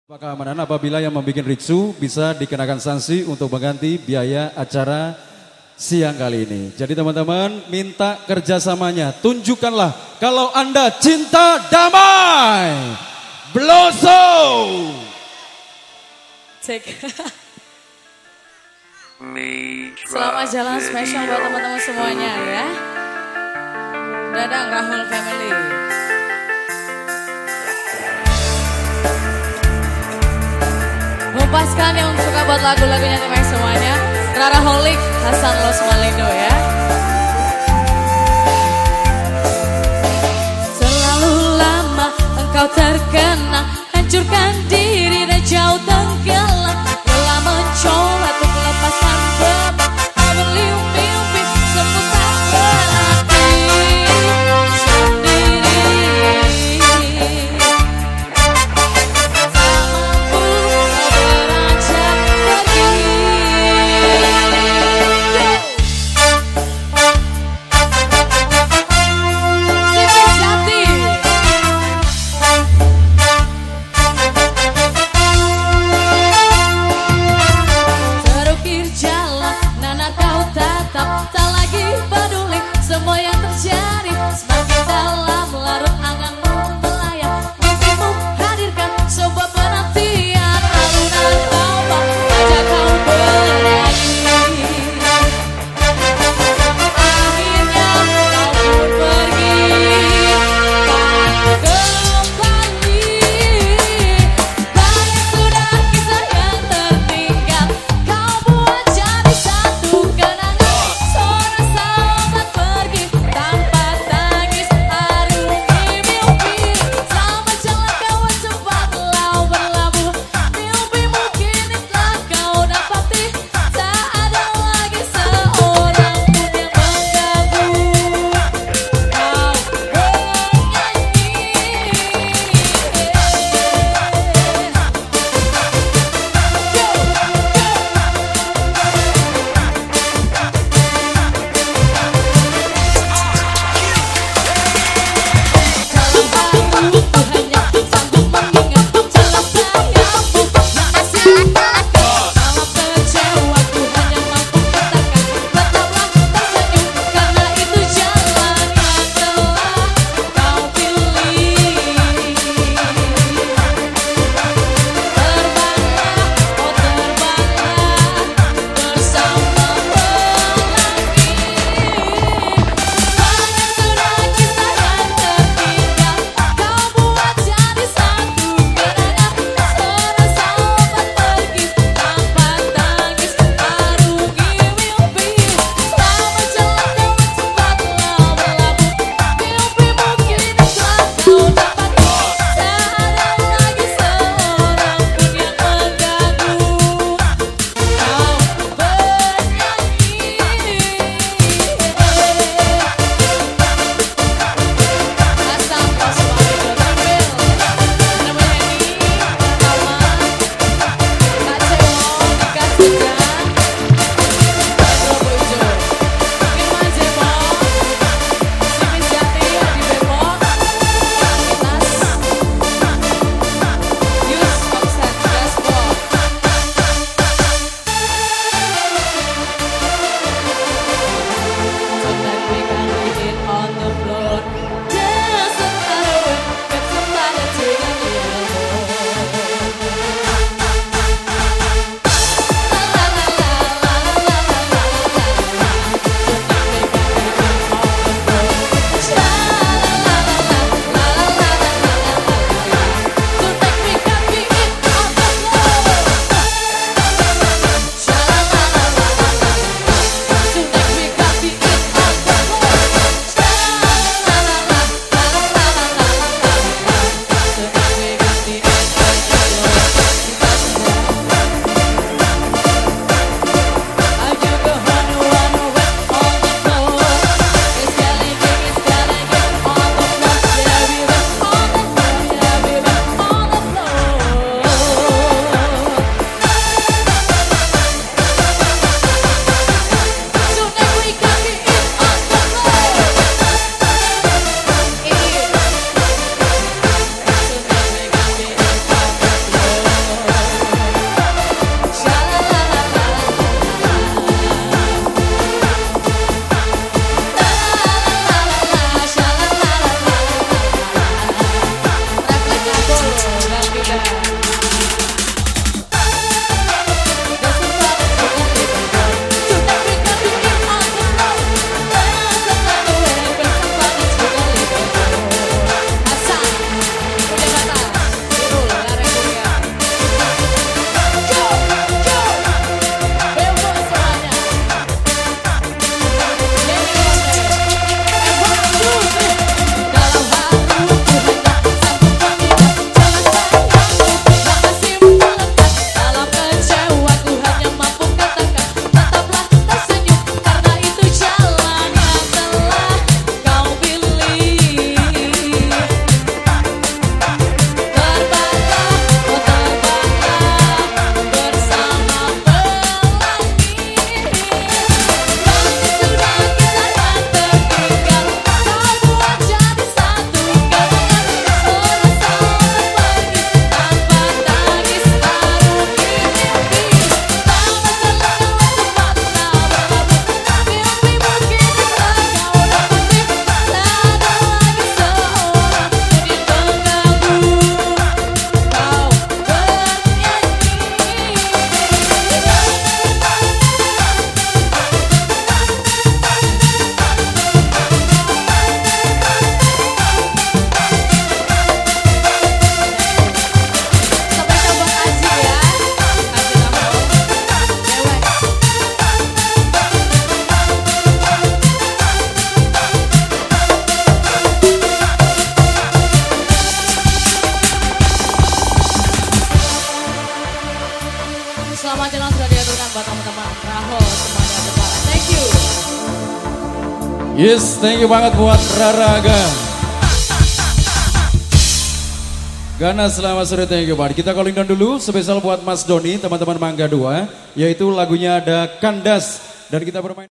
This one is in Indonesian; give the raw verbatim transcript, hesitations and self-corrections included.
Keamanan apabila yang membuat riksu bisa dikenakan sanksi untuk mengganti biaya acara siang kali ini. Jadi teman-teman minta kerjasamanya, tunjukkanlah kalau Anda cinta damai. Bloso. Cek. Selamat jalan spesial buat teman-teman semuanya ya. Dadang Rahul Family. Lepaskan yang suka buat lagu-lagunya teman semuanya. Rara Holik, Hasan Los Malindo ya. Terlalu lama engkau terkenang, hancurkan diri dan jauh tenggelam. Rela mencoba untuk melepaskan beban, tak berlium-liumpi seputar berarti sendiri. selamat jalan sudah diaturkan buat teman-teman Rahul semuanya berpahala. Thank you. Yes, thank you banget buat Raraga. Gana selamat sore, thank you banget. Kita calling down dulu, spesial buat Mas Doni, teman-teman Mangga dua, yaitu lagunya ada Kandas. Dan kita bermain.